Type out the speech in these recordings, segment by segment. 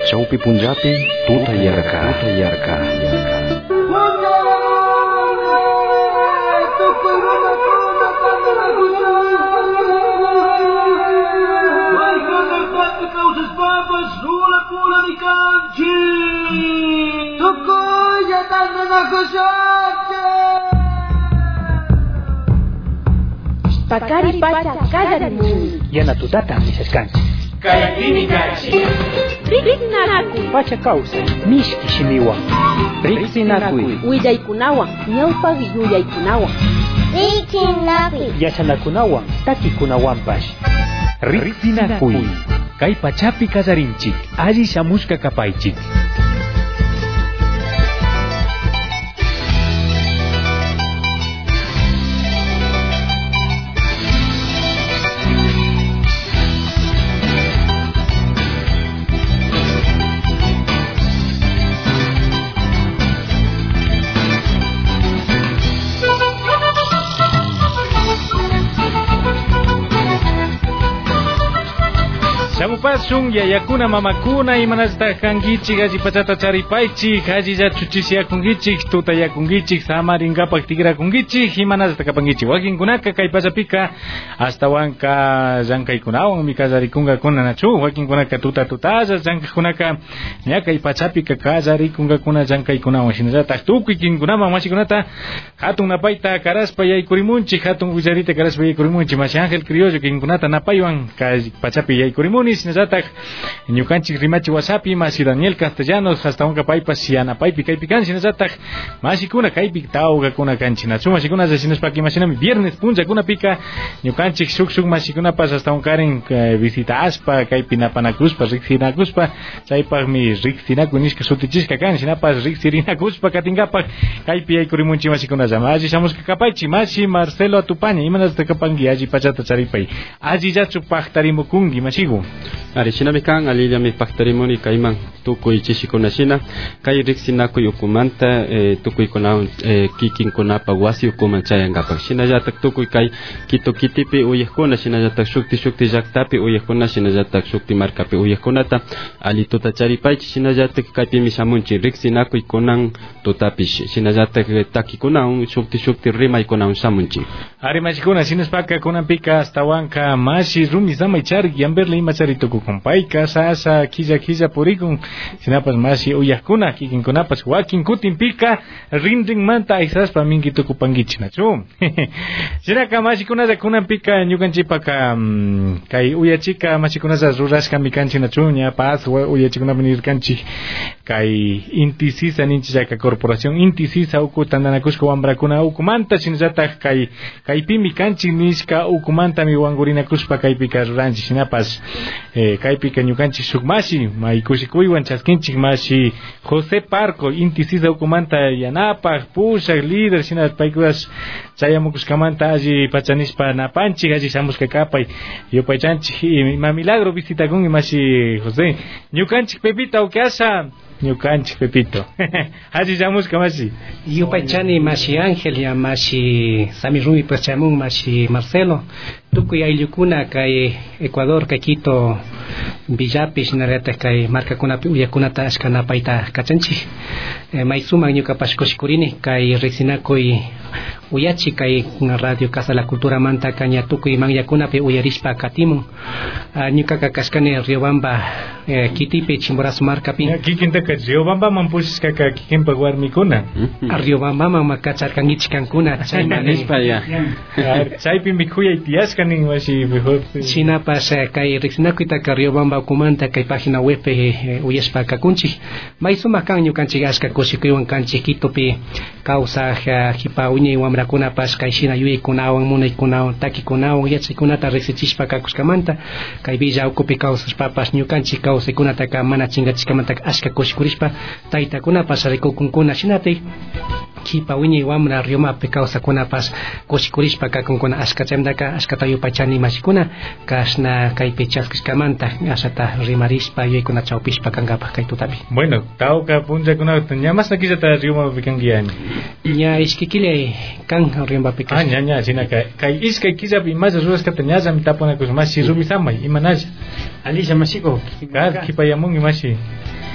Chaupi Punjabi, tuta yarka. Pakari pacha kazarimun. Yana tutata misaskanchi. Kayatini kachi. Riknakui. Pacha causa. Mishki shimiwa. Riksinakui. Uyaikunawa. Ñawpaq yuyaykunawa. Riksinakui. Yachanakunawan. Takikunawanpash. Riksinakui. Kay pachapi kazarinchik. Alli shamushka kapaychik. Shamupasun yayakuna mamakuna imanasta kangichik alli pachata charipaychik alli chuchisiyakunkichik tutayakunkichik samarinkapak tikrakunkichik imanasta kapankichik wakinkunaka kay pachapika astawanka llankaykunawan kallarikunqakuna nachu wakinkunaka tutalla llankaykunaka ña kay pachapika kallarikunqakuna llankaykunawan shinallataq tukuy kinkunaman mashikunata hatun napayta karaspa yaykurimunchik hatun willarita karaspa yaykurimunchik mashi Ángel Criollo kinkunata napaywan kay pachapi yaykurimun sinallatak ñukanchik rimachi wasapi masi Daniel Castellanos hasta unka paypas yanapaypi kaypi kan sinallatak masikuna kaypi tawkakuna kanchik nachu masikuna sinashpaki masinami viernes punchakunapika ñukanchik shuk masikunapas hasta unkarin visitashpa kaypi napanakuspa riksinakuspa chaypaqmi riksinaku nishka sutichishka kan sinapas riksirinakuspa katinkapak kaypi yaykurimunchik masikunalla alli shamushka kapaychik masi Marcelo Atupaña imanasta kapanki alli pachata charipay allillachu paktarimukunki masiku Arishinami kan alillami paktarimuni kayman tukuy chishikunashina kay riksinakuy ukumanta tukuykunawan kikinkunapa wasi ukuman chayankapak shinallatak tukuy kay Quito kitipi uyaqkuna shinallatak shukti llaqtapi uyaqkuna shinallatak shukti markapi uyaqkunata alli tuta charipaychik shinallatak kaypimi shamunchik riksinakuy kunan tutapish shinallatak takikunawan shukti rimaykunawan shamunchik ari mashikuna shinashpaka kunanpika astawanka mashi rumi samay charik yamberle ima charitukukum payka sasa killa purikun sinapas mashi uyaqkuna kikinkunapas wakin kutinpika rinrinmanta aysaspa minkitukupankichik nachu shinaka mashikunalla kunanpika ñukanchipaka kay uyachika mashikunalla rurashkami kanchik nachu ña paz uyachikunami nirkanchik kay Inti Sisa ninchik corporación Inti Sisa uku tandanakushka wambrakuna ukumanta shinallatak kaypimi kanchik nishka ukumantami wangurinakushpa kaypika ruranchik shinapas kaypika ñukanchik shuk mashi maykushikuywan chaskinchik mashi José Parco Inti Sisa ukumanta yanapaq pushak líder shina paykunash chayamukushkamanta alli pachanishpa napanchik alli shamushka kapay yupaychanchik ima milagro visitakunki mashi José ñukanchik Pepito ukasha ñukanchik Pepito alli shamushka mashi Yupaychani mashi Ángel ya mashi Sami Rumi pachamun mashi Marcelo tukuy ayllukuna kay Ecuador kay Quito Villapi shinarata kay markakunapi uyakunata ashkanapayta kachanchik maysuman ñukapash kushikurini kay riksinakuy uyachi kay radio Casa la Cultura manta kaña tukuy manyakunapi uyarishpa katimun ñukaka kashkani Riobamba Kitipi Chimborazo markapi kikintaka Riobamba man pushishkaka kikinpa warmikuna Riobamba man makacharkankichik kankuna chaypi mikuyay tiyashkani mashi chinapas kay riksinakuitaka Riobamba ukumanta kay página web uyashpa kakunchik maysuma kan ñukanchik ashka kushikuywan kanchik Quitopi causa hipa uñay wamrakunapas kay shina yuyaykunawan munaykunawan takikunawan yachaykunata riksichishpa kakushkamanta kay villa ukupi kawsashpapas ñukanchik kawsaykunataka mana chingachishkamanta ashka kushikurishpa taytakunapas rikukunkuna shinatay hipa uñay wamra Riomapi kawsakunapas kushikurishpa kakunkuna ashka chaymantaka ashkata yupaychani mashikuna kashna kaypi chaskishkamanta ashata rimarishpa yuyaykuna chawpishpa kankapa kay tutapi bueno tawka punchakunata ñamasta killata Riomapi kankiyani ña ishkikillay kan Riomapi ña shinaka kay iskay killapi imasha rurashkata ñallami tapunakush mashi rumisamay imanalla alisha mashiko kipayamunki mashi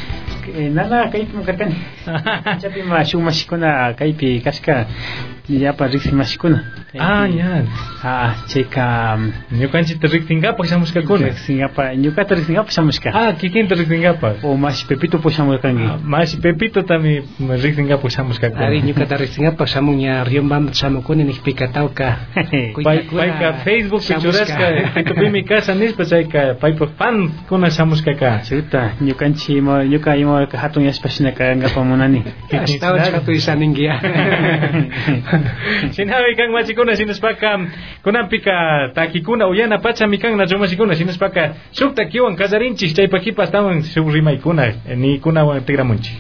nada kaypi mukarkani chapi mashikuna kaypi kashka llapa riqsimashikuna ya chayka ñukanchita riqsinkapak shamushkakuna ñukata riqsinkapak shamushka kikinta riqsinkapak o Mashi Pepito pues shamurkanki Mashi Pepito tami riqsinkapak shamushkakuna ari ñukata riqsinkapak shamuña Riobamba shamukuni nikpikatawka payka Facebook pichurasqa Pepitopimi casa nispa chayka paypak fan kuna shamushkaka chuta ñuka ima hatun yashpashinaka ngapamunani hasta hatu isaningia Sinabi kang machikuna sinuspaka kunampika takikuna uyana pachami kang nachumashikuna sinuspaka sukta kiwan kazarinchik chaypakipas tawan subrimaykuna ni kunawan tigramunchik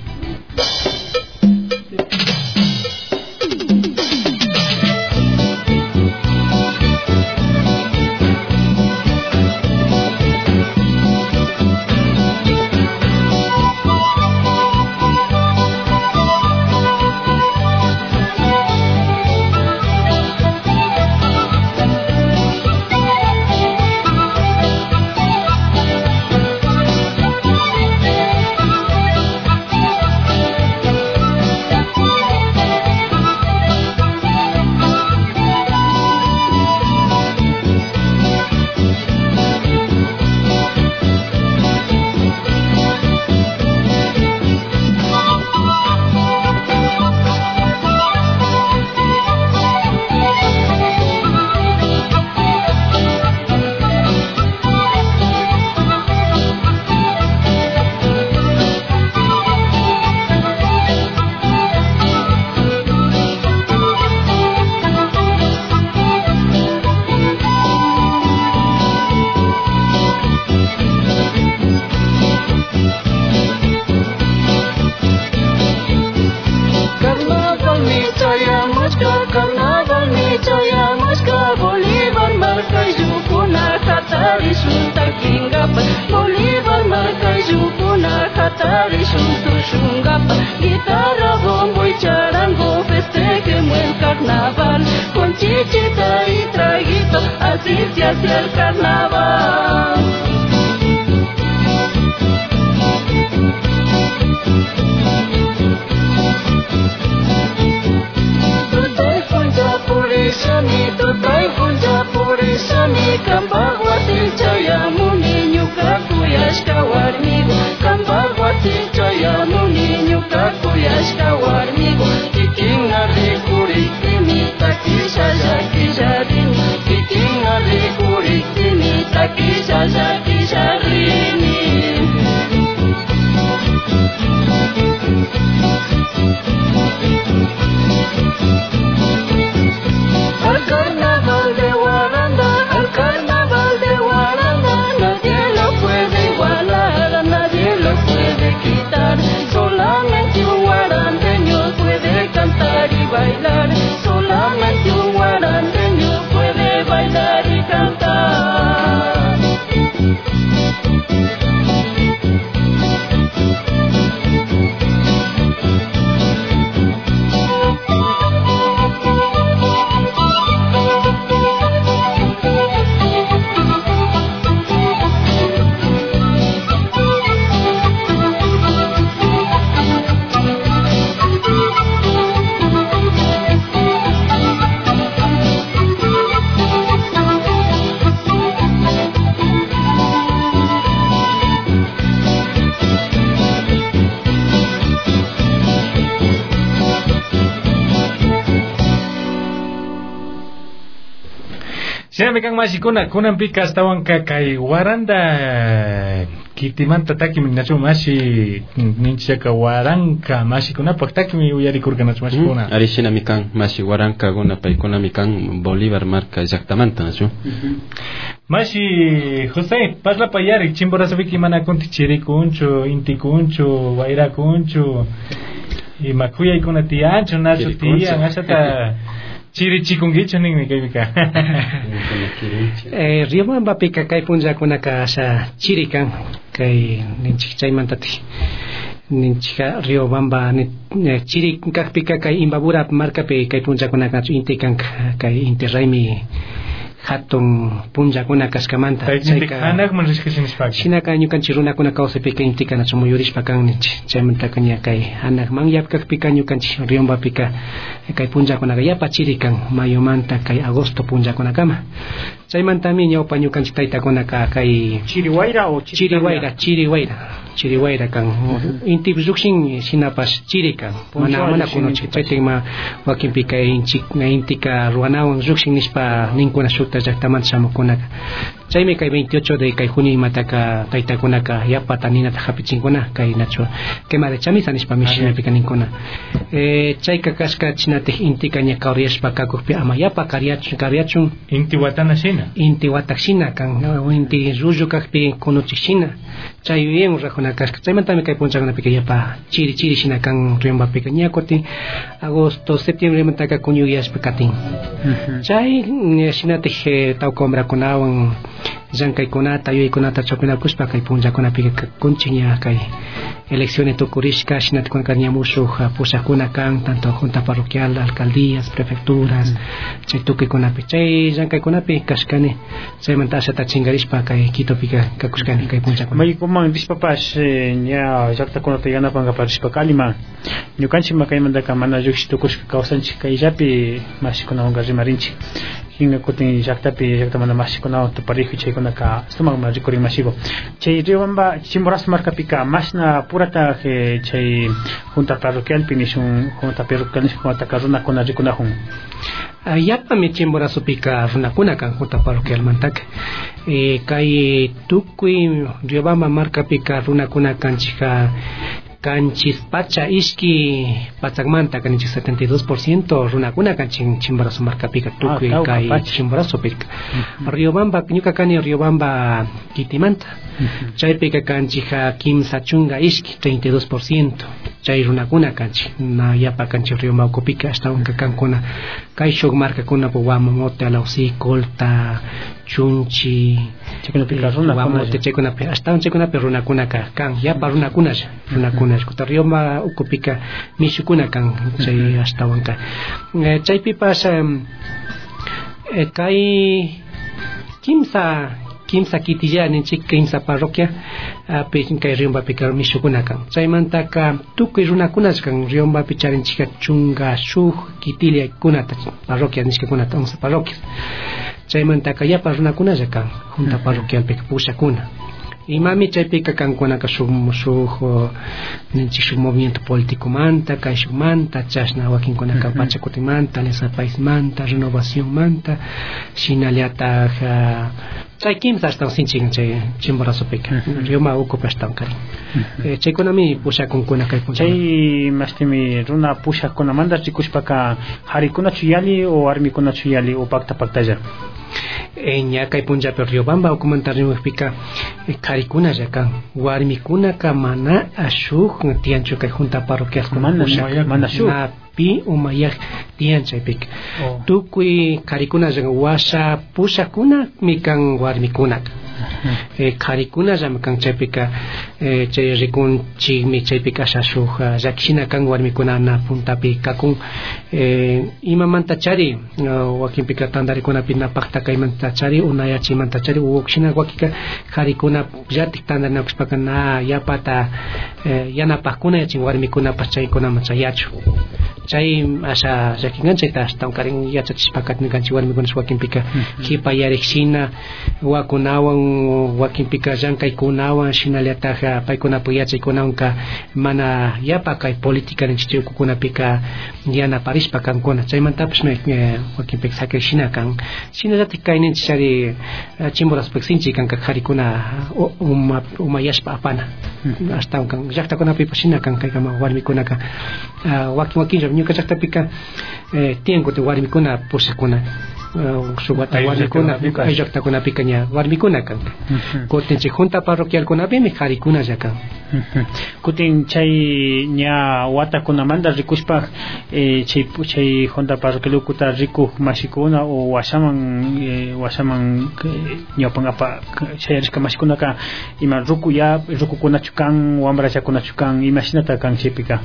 Guitarra, bombo y charango, festejemos el carnaval, con chichita y traguito, así se hace el carnaval. Tutay punja purisani, kambaguati chayamuni, ñuka warmigo, kambaguati chayamuni, ñuka warmigo, kikinga rikurikini, takisha kisharini, kikinga rikurikini, takisha kisharini. Al carnaval de Guaranda, nadie lo puede igualar, nadie lo puede quitar. Solamente un guarandeño puede cantar y bailar, solamente un guarandeño puede bailar y cantar. Sinami kang mashikuna kunanpika astawanka kay Guaranda kitimanta takimi nachu mashi ninchaka waranka mashikunapak takimi uyarikurka nachu mashikuna ari sinami kang mashi waranka guna paykunami kang Bolívar marca llaqtamanta nachu mashi José pasla payari chimborasabiki mana kunti chirikunchu intikunchu wairakunchu y makuyaykuna tiyanchu nachu tiyan ashata chirichikungichu ninmi kaypika Riobamba pika kay punllakunaka asha chirikan kay ninchik chaymantati ninchika Riobamba chirikkakpika kay Imbabura markapi kay punllakunaka inti kan kay inti raymi hatun punjakuna kaskamanta hanak manrishkasinispak shinaka ñukanchik runakuna kawsaypika intika nachu muyurishpa kanninchik chaymantaka ña kay hanak mangyapkakpika ñukanchik Riobambapika kay punllakunaqa yapa chiri kan mayumanta kay agosto punllakunakama chaymantami ñawpa ñukanchik taytakunaka kay chiriwayra o chiriwayra kan inti llukshin shinapas chiri kan mana kunuchik chaytikma wakinpika intika ruanawan llukshin nispa ninkuna shukta llaqtamanta shamukunaka chaymi kay 28 de kay junio imataka taytakunaka yapata ninata hapichinkuna kay nachu quema de chamisa nispa mishinapika ninkuna chayka kashka chinatik intika ña kawriyashpa kakukpi ama yapa karyachun inti watana shina inti watakshina kan inti rullu kakpi kunuchik shina chay bien rajuna kashka chaymantami kay punchakunapika yapa chiri shina kan Riombapika ña kutin agosto septiembre mantaka kuñuyashpa katin chay shinatik tawkombrakunawan llankaykunata yuyaykunata chupinakushpa kay punllakunapika kunchiña kay elecciones tukurishka shinatikunaqa ña mushuk pusakuna kan tanto junta parroquial, alcaldías, prefecturas chay tukuykunapi chay llankaykunapi kashkani chaymanta ashata chingarishpa kay Quitopika kakushkani kay punchakuna maykuman rishpapash ña llaqtakunata yanapankapak rishpa kalima ñukanchik kaymantaka mana llukshin tukushka kawsanchik kayllapi mashikunawanqa rimarinchik hinga kutin llaqtamanta mashikunawan tuparikpi chaykunaka sumakma rikurin mashiko chay Riobamba Chimborazo markapika mashna purata chay junta parroquialpi nishun junta parroquial nishunataka runakuna rikunahun yapami Chimborazopika runakuna kan junta parroquial mantaka kay tukuy Riobamba markapika runakuna kanchika kanchis pacha ishki pachakmanta kanchis 72% runakuna kanchis Chimborazo markapika tukuy kay Chimborazopika Riobamba ñuka kani Riobamba kitimanta chaypika kanchija kimsa chunga ishki 32% chay runakuna kanchis na yapa kanchis Riobambapika hasta unka kankuna kay shuk markakuna Guamamote, Alausí, Colta, Chunchi Guamamote chaykunapi hasta chaykunapi runakuna kan yapa runakuna kuta Riobamba ukupika mishukuna kan chay hasta unka chaypipas kay kimsa kitilla ninchik kimsa parroquia kay Riombapika mishukuna kan chaymantaka tukuy runakunas kan Riobambapi charinchika chunga shuk kitilla kunata parroquia nishkakunata 11 parroquias chaymantaka yapa runakunalla kan junta parroquialpika pushakuna imami chaypika kankunaka shuk ninchik movimiento político manta kay shuk manta chashna wakinkunaka Pachakutimanta, Alianza País manta, Renovación manta shinallataq chay kimsa hasta sinchik chay Chimborazopika Riobamba ukupi hasta karin chaykunami pushakunkuna kay puncha chay mastimi runa pushakunamanta rikushpaka harikunachu yali o armikunachu yali o paktalla ña kay punllapi Riobamba ukumanta rimukpika karikuna kan warmikunaka mana ashuk tianchu kay junta parroquial mana shuk pi umayak tian chaypika tukuy karikuna washa pushakuna mikan warmikunaka karikuna kan chaypika chay rikunchikmi chaypika shashuk llakishina kan warmikunana puntapi kakun imamanta chari wakinpika tandarikunapi napakta kaymanta chari unayachimanta chari ukshina wakika karikuna llatik tandarinakushpaka na yapata yanapakuna yachin warmikunapas chaykunama chayachu chay asha llakinganchayta hasta karin yachachishpaka kanchik warmikunas wakinpika hipayarikshina wakunawan wakinpika llankaykunawan shinallataq paykunapi yachaykunawanka mana yapa kay política ninchik ukukunapika yanaparishpa kankuna chaymantapish wakinpika sakrishina kan shinallatik kay ninchik chari Chimborazopika sinchik kanka qarikuna umayashpa apana hasta kan llaqtakunapipas shina kan kaykama warmikunaka wakin ñuka llaqtapika tiankuti warmikuna pushakuna suwata warmikuna ay llaqtakunapika ña warmikuna kan kutinchik junta parroquialkunapimi qarikuna llakan kutin chay ña watakunamanta rikushpa chay junta parroquialukuta rikuq mashikuna o washaman ñawpan apa chayarishka mashikunaka ima rukukunachu kan wambrachakunachu kan imashinata kan chaypika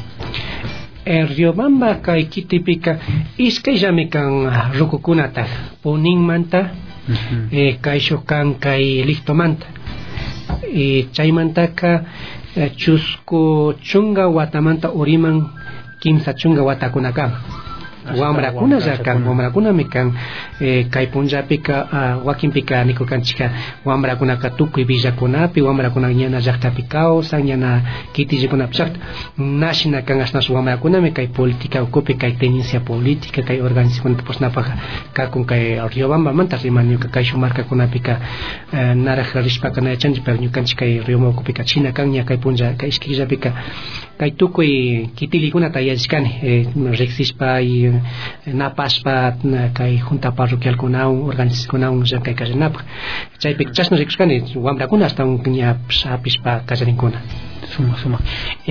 Riobamba kay Quitopika iskayllami kan rukukunata puninmanta kaisho kan kai listomanta chaymantaka chusku chunga watamanta uriman kimsa chunga watakunakan wamrakuna llakan wamrakunami kan kay punllapika wakinpika nikukanchika wamrakunaka tukuy villakunapi wamrakuna ñana llaqtapi kawsan ñana kitillikunapi llaqta nashina kan ashnash wamrakunami kay politika ukupi kay tenencia política kay organizacionta pusnapak kakun kay Riobambamanta rimañuka kay markakunapika naraj rishpaka nayachanchik pero ñukanchik kay Riobamba ukupika china kan ña kay punlla kay ishkillapika kay tukuy kitillikunata yachishkani riksishpa y napaspa kay junta parroquial kunawan organizacionawan llankay kallanapaq chaypi chashna rikushkani wamrakuna hasta ña apishpa kallarinkuna suma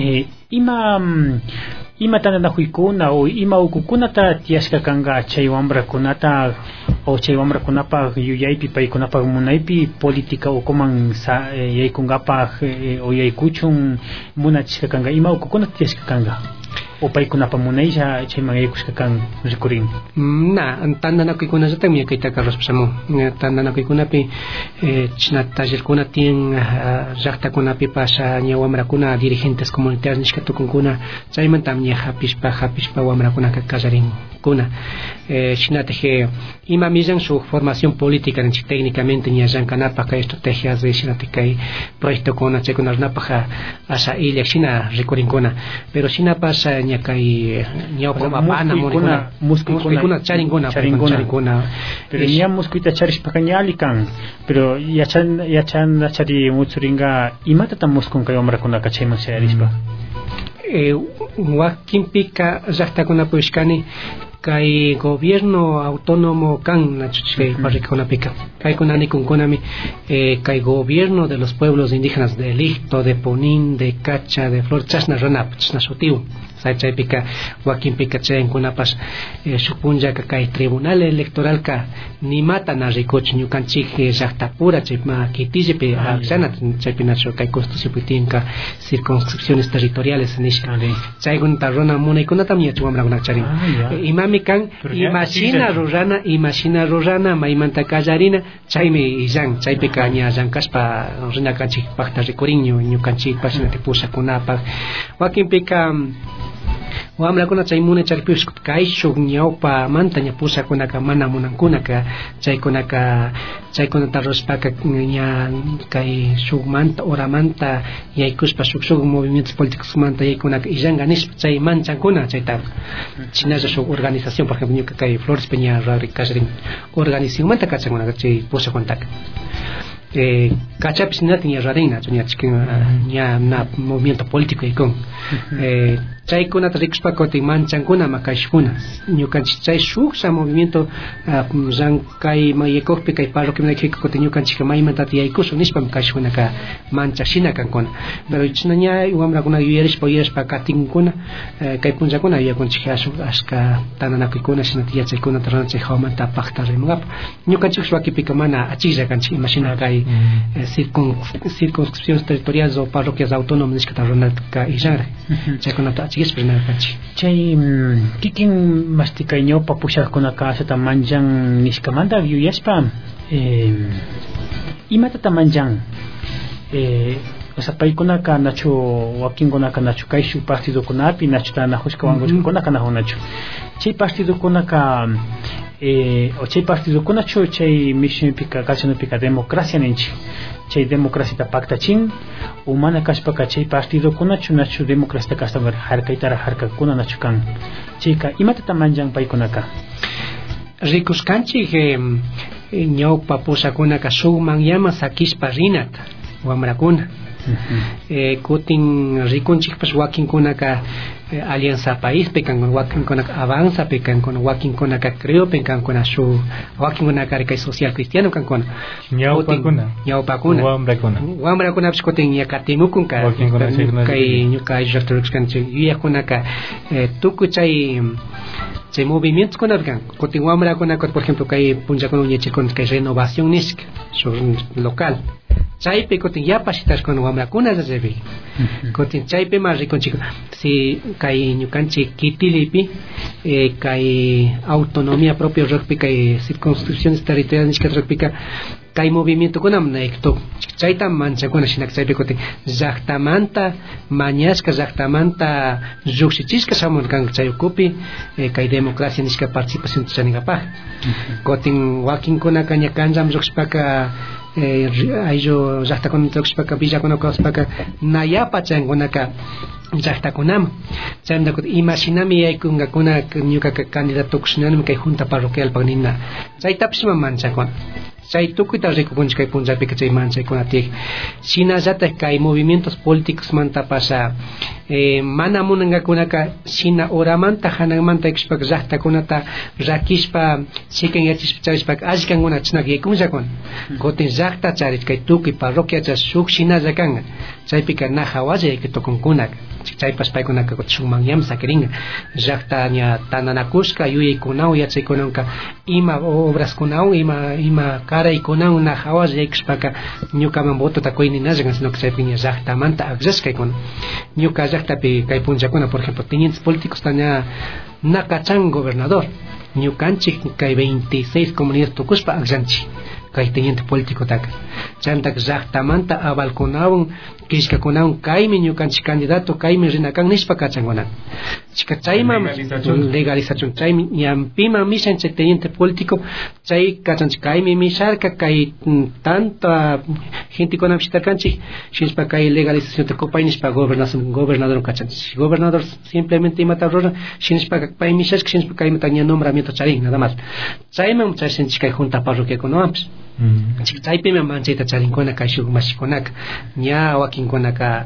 ima tananahuykuna o ima ukukunata tiyashka kanga chay wambrakunata o chay wambrakunapaq yuyaypi paykunapaq munaypi política ukuman yaykunkapaq o yaykuchun munachishka kanga ima ukukunata tiyashka kanga o paykunapa munaylla chayman yaykushka kan rikurin tandanakuykunallata kaytaka rospasamun tandanakuykunapi china tallerkuna tiyan llaqtakunapi pasha ña wamrakuna dirigentes comunitarios nishka tukunkuna chaymanta ña hapishpa wamrakunaka kallarinkuna shinatej ima millan su formación política ninchik técnicamente ña llankanapaq kay estrategias de shinatej kay proyectokuna chaykuna runapaq asha illak shina rikurinkuna pero shina pasha ña kay ñawpamapana muskikuna charinkuna pero ña muskita charishpaqa ña alli kan pero yachana chari mutsuringa imatata muskun kay wamrakunaka chayman shayarishpa wakinpika llaqtakunapi wishkani kay gobierno autónomo kan nachuchkay parrikunapika kaykuna nikunkunami kay gobierno de los pueblos indígenas de Licto, de Ponín, de Cacha, de Flor chashna ranap chashna shutiu chaypika wakinpika chaykunapas supunllaka kay tribunal electoral ka nimata na rikuch ñukanchik llaqtapura chayma kitillipi aqllana chaypi nachu kay constitucionpi tiyanka circunscripciones territoriales nishka chaykunata runa munaykunatam ñachu wamrakunaka charin imami kan imashina rurana maymanta kallarina chaymi illan chaypika ña llankashpa rinakanchik pakta rikurin ñukanchik pashinati pusakunapaq wakinpika wamrakuna chay munay charipish kayshu ñawpa manta ña pusakunaka mana munankunaka chaykunata ruspaka ña kay shuk manta oramanta yaykushpa shuk movimientos políticos manta yaykunaka illanga nishpa chay manchankuna chayta chinalla shuk organización por ejemplo ñuka kay Flores Peña Rarikashrin organización manta kachankunaka chay pusakuntaka kachapis nati ña radina ña na movimiento político ykun chaykunata rikushpa kutin manchankuna makashkuna ñukanchik chay shuksa movimiento llankay mayakukpi kay parroquiamanayka kutin ñukanchik maymantata yaykushun nishpa makashkunaka manchashina kankuna pero china ña wamrakuna yuyarishpa katinkuna kay punllakuna yuyakunchik ashka tananakuykuna shinata yachaykunata rana chay hawamanta pakta rimangapa ñukanchik wakipika mana achilla kanchik imashina kay circunscripciones territoriales o parroquias autónomas nishkata runaka illanra chaykunata chay kikin mastikay ñawpa pushaqkunaka ashata manchan nishkamanta yuyashpa imatata manchan o sea paykunaka nachu wakinkunaka nachu kay shuk partidokunapi nachu tanahushka wankushkunaka nachu chay partidokunaka o chay partidokunachu chay missionpika kallanapika democracia ninchik chay democracia paktachin humana kashpaka chay partidokunachu nachu democracia kastamar harkaytara harkakuna nachu kan chayka imatata manchan paykunaka rikushkanchik ñawpa pusakunaka shukman llama sakishpa rinata wamrakuna kutin rikunchikpas wakinkunaka Alianza País pekan wakinkunaka Avanza pekan wakinkunaka Creo pekan shu wakinkunaka kay social cristiano kankuna ñawpakuna wamrakuna kutin yakatimukun kay ñuka llaqtarukskanchik yuyakunaka tukuy chay movimientos kunakan kutin wamrakuna por ejemplo kay punllakuna ñachikun kay renovación nishka local chaypi kutin yapashitash con wamrakuna revi kutin chaypi más riconchico si kay ñukanchik kitilipi kay autonomía propia rugpi kay circunscripciones territoriales rugpika kay movimiento kunam naikto chayta manchakuna shinak chaypi kutin llaqtamanta mañashka llaqtamanta llukshichishka shamun kan chayukupi kay democracia nishka participación chaninapaj kutin wakinkuna kaña kanjam lluksipaka ayllu llaqtakuna lluksipaka villakuna kawspaka nayapa chankunaka llaqtakunam chayna kutin imashinami yaykunkakuna ñuka candidato kushinanmi kay junta parroquial pagnina chaytapish manchakuna chay tukuyta rikukunchik kay punllapi chay manchaykunatik shinallatak kay movimientos políticos manta pasha mana munangakunaka shina oramanta hananmanta ikushpak llaqtakunata rakishpa chikan yachishpa charishpak ashkankuna chishnak yaykunllakuna kutin llaqta charish kay tukuy parroquia shuk shinalla kanga chaypika na hawalla yaykitukunkunaka chaypas paykunaka shumanyam sakiringa llaqta ña tananakushka yuyaykunawan yachaykunanka ima obraskunawan ima karaykunawan na hawalla yaykushpaka ñukaman votota kuyninalla sino que chaypi ña llaqtamanta akllashkaykuna ñuka llaqtapi kay punllakuna por ejemplo tenientes políticos taña nakachan gobernador ñukanchik kay 26 comunidades tukushpa akllanchik kay teniente político taka chantak llaqtamanta avalkunawan kishkakunawan kaymi ñukanchik candidato kaymi rinakan nishpa kachankunan chika chayman legalización chaymi ñampima mishan chay teniente político chay kachanchik kaymi misharka kay tanta gente kunapi shitarkanchik shinishpa kay legalización takupay nishpa gobernador kachanchik gobernador simplemente imata rura shinishpa pay mishashka shinishpa kaymanta ña nombramiento charin nada más chayman chashinchik kay junta parroquiakunawanpish chaypimi manchayta charinkuna kay shuk mashikunaka ña wakinkunaka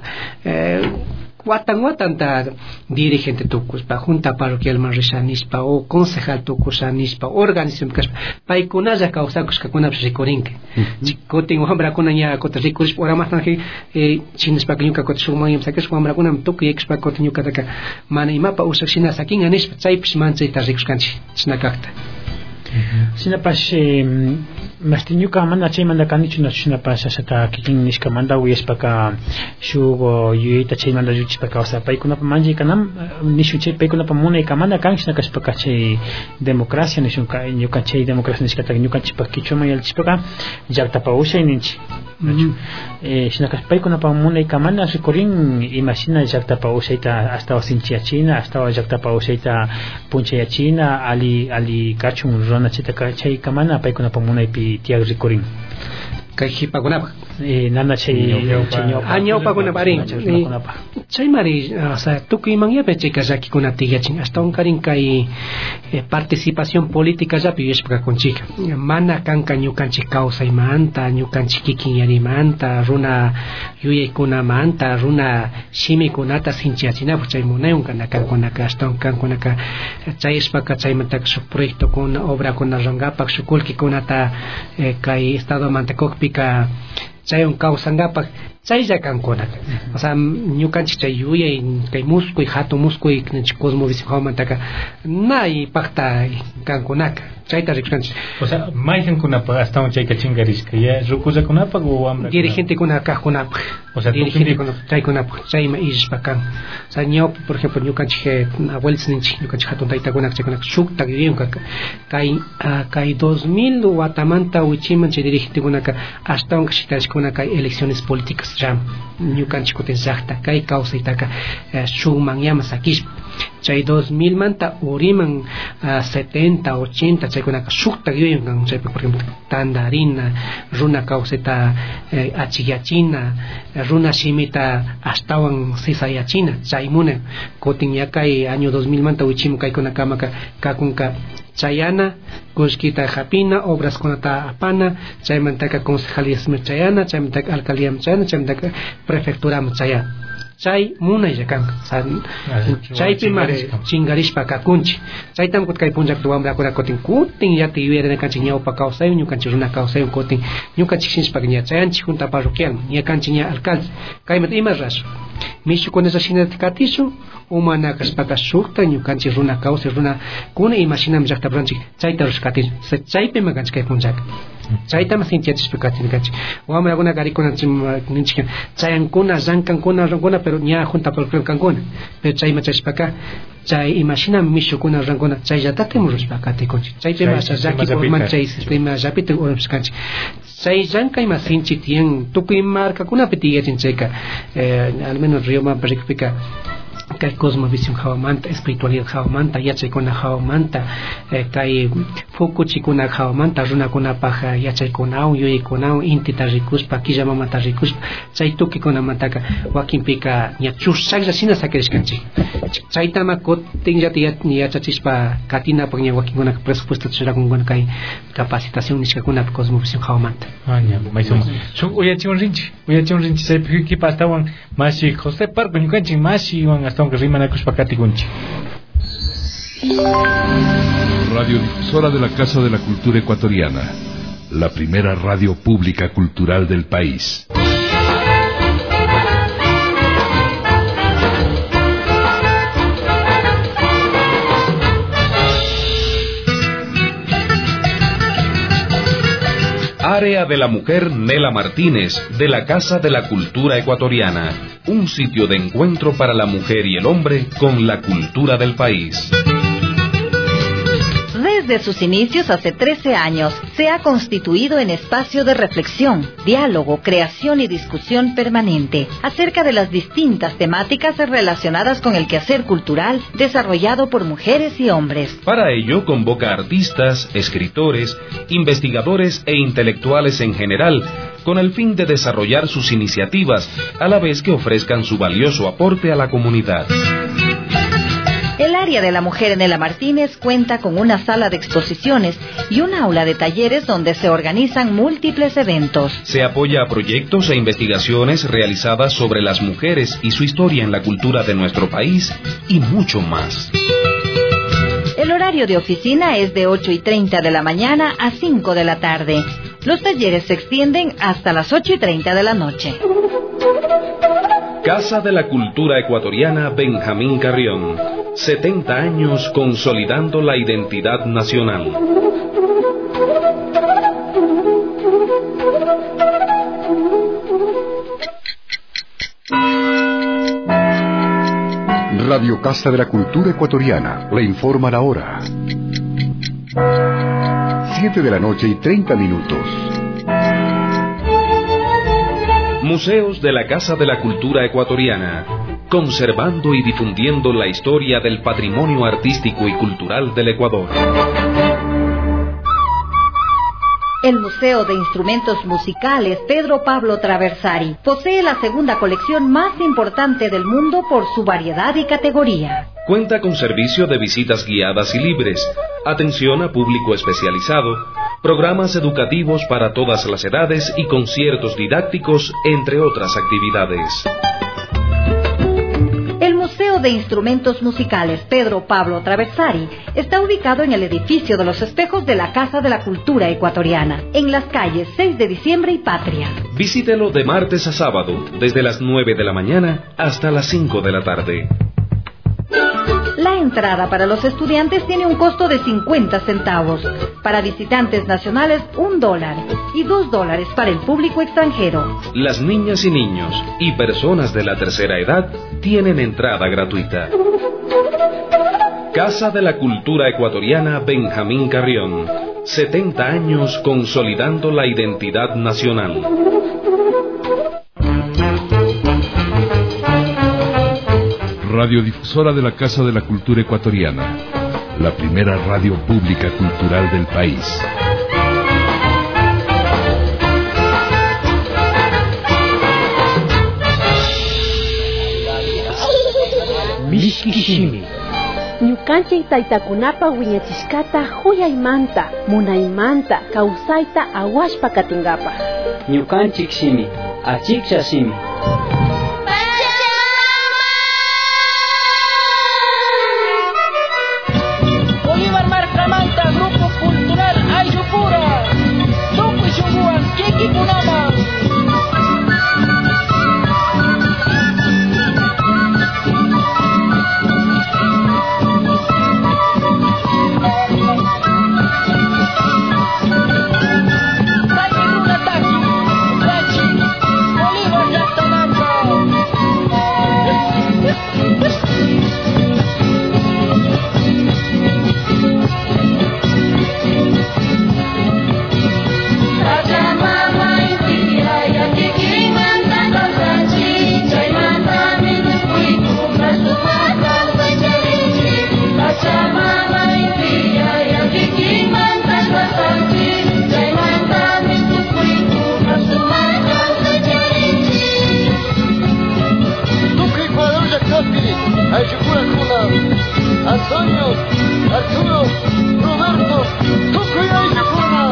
watan dirigente tukuspa junta parroquial man rishanishpa o concejal tukushanishpa organización kashpa paykunalla kawsakushkakunapish rikurinka kutin wambrakuna ña kutin rikurishpa oramasnaji chinishpa ñuka kutin shukman sakish wambrakuna tukuy yakushpa kutin ñukataka mana imapa ushak shina sakinga nishpa chaypish manchayta rikushkanchik chinakakta sinapash Mastiñuka mana chaymanta kanichu nachinapash ashata kikin nishkamanta uyashpaka shuk yuyayta chaymanta lluchishpaka o sea paykunapa manchaykanam nishu chay paykunapa munaykamanta kan shinakashpaka chay democracia nishunka ñuka chay democracia nishkata ñukanchikpa kichwaman yalchishpaka llaqtapa ushay ninchik shinakash paykunapa munaykamanta rikurin imashina llaqtapa ushayta hasta sinchiyachina hasta llaqtapa ushayta punchayachina ali kachun runachita chaykamana paykunapa munaypi tiag rikurin kay hipakunapa nana ñawpakunapa arincha chay mari o sea tukuyman yapi chay llakikunata tiyachin hasta onkarin kay participación política yapi yuyashpakakunchika mana kanka ñukanchik kawsaymanta ñukanchik kikin yarimanta runa yuyaykunamanta runa shimikunata sinchiyachinapuk chay munaywan kana kankunaka hasta kankunaka chayashpaka chaymantaka shuk proyectokuna obrakuna rungapak shuk kullkikunata kay estadomanta kukpika chaywan kawsankapak chaylla kankunaka o sea ñukanchik chay yuyay kay muskuy hatun muskuy cosmovisión hawmantaka naypaqta kankunaka chayta rikushkanchik o sea maysankunapak astawan chayka chinkarishka ya rukullakunapak o wamra dirigente kajkunapak o sea dirigente chaykunapak chayma ishpa kan o sea ñawpa por ejemplo ñukanchik abuelos ninchik ñukanchik hatun taytakunaka chaykunaka shukta yuyanka kay 2000 watamanta wichiman chay dirigente kunaka astawan shitarishkuna kay elecciones políticas ram ñukanchik kutin llaqta kay kawsaytaka shukman llama sakishpa chay 2000 manta uriman 70 80 chaykunaka shukta yuyan kan chaypi por ejemplo tandarina runa kawsayta achiyachina runa shimita astawan sisayachina chaymuna kutin ya kay año 2000 manta wichiman kaykunakamaka kakunka chayana kushkita japina obras kunata apana chaymantaka concejalías chayana chaymantaka alcaldía chayana chaymantaka prefectura chayana chay munaylla kanka chaypi mari chingarishpa kakunchik chaytam kay punllakta wambrakuna kutin yati yuyarinakanchik ñawpa kawsaywan ñukanchik runa kawsaywan kutin ñukanchik shinishpaka ña chayanchik junta parroquial ña kanchik ña alcalde kaymanta ima raso mishukunata shinata katishu umana kashpaka shukta ñukanchik runa kawsay runa kuna imashinam llaqta branchik chayta rushkatishu chaypi makanchik kay punllaka chayta mas hinchachishpakatin kanchik wamrakuna karikuna ninchik chayankuna rankankuna pero ña junta kankuna pero chay machashpaka chay imashina mishukuna rankuna chay llatatin rushpakati kunchik chaypi masallaki forman chay sistema llapitin urashkanchik chay ranka ima sinchi tiyan tukuy markakunapi tiyachin chayka al menos Rioma parikpika kay cosmovisión hawamanta, espiritualidad hawamanta, yachaykuna hawamanta, kay fukuchikuna hawamanta, runakunapaq yachaykunawan, yuyaykunawan, intita rikuspa, killamamata rikuspa, chay tukikunamantaka wakinpika ña chushaqllashina sakirishkanchik. Chaytama kutinllata yachachispa katinapaq ña wakinkunaka presupuesto churakunkuna kay capacitación nishkakunapa cosmovisión hawamanta. Ña maysuma. Shuk uyachiwan rinchi saypi kipastawan mashi José Parco ñukanchik mashi wan hasta aunque rimanakushpakati kunchik. Radiodifusora de la Casa de la Cultura Ecuatoriana, la primera radio pública cultural del país. Área de la Mujer Nela Martínez, de la Casa de la Cultura Ecuatoriana, un sitio de encuentro para la mujer y el hombre con la cultura del país. Desde sus inicios hace 13 años, se ha constituido en espacio de reflexión, diálogo, creación y discusión permanente acerca de las distintas temáticas relacionadas con el quehacer cultural desarrollado por mujeres y hombres. Para ello convoca artistas, escritores, investigadores e intelectuales en general, con el fin de desarrollar sus iniciativas, a la vez que ofrezcan su valioso aporte a la comunidad. El área de la mujer Nela Martínez cuenta con una sala de exposiciones y un aula de talleres donde se organizan múltiples eventos. Se apoya a proyectos e investigaciones realizadas sobre las mujeres y su historia en la cultura de nuestro país y mucho más. El horario de oficina es de 8:30 de la mañana a 5 de la tarde. Los talleres se extienden hasta las 8:30 de la noche. Casa de la Cultura Ecuatoriana Benjamín Carrión. 70 años consolidando la identidad nacional. Radio Casa de la Cultura Ecuatoriana le informa la hora. 7:30 p.m. Museos de la Casa de la Cultura Ecuatoriana, conservando y difundiendo la historia del patrimonio artístico y cultural del Ecuador. El Museo de Instrumentos Musicales Pedro Pablo Traversari posee la segunda colección más importante del mundo por su variedad y categoría. Cuenta con servicio de visitas guiadas y libres, atención a público especializado, programas educativos para todas las edades y conciertos didácticos, entre otras actividades. El Museo de Instrumentos Musicales Pedro Pablo Traversari está ubicado en el edificio de los Espejos de la Casa de la Cultura Ecuatoriana, en las calles 6 de Diciembre y Patria. Visítelo de martes a sábado, desde las 9 de la mañana hasta las 5 de la tarde. La entrada para los estudiantes tiene un costo de 50 centavos, para visitantes nacionales $1 y $2 para el público extranjero. Las niñas y niños y personas de la tercera edad tienen entrada gratuita. Casa de la Cultura Ecuatoriana Benjamín Carrión, 70 años consolidando la identidad nacional. Radiodifusora de la Casa de la Cultura Ecuatoriana, la primera radio pública cultural del país. Mishkishimi. Ñukanchik taytakunapa wiñachishkata huyaymanta, munaymanta, kawsayta awashpa katingapa. Ñukanchik shimi, achiksha shimi. Grupo Cultural Ayupura, Tukuy Shunguan, Kiki Kunama. Antonio, Arturo, Roberto, Tukuy Ayllukuna.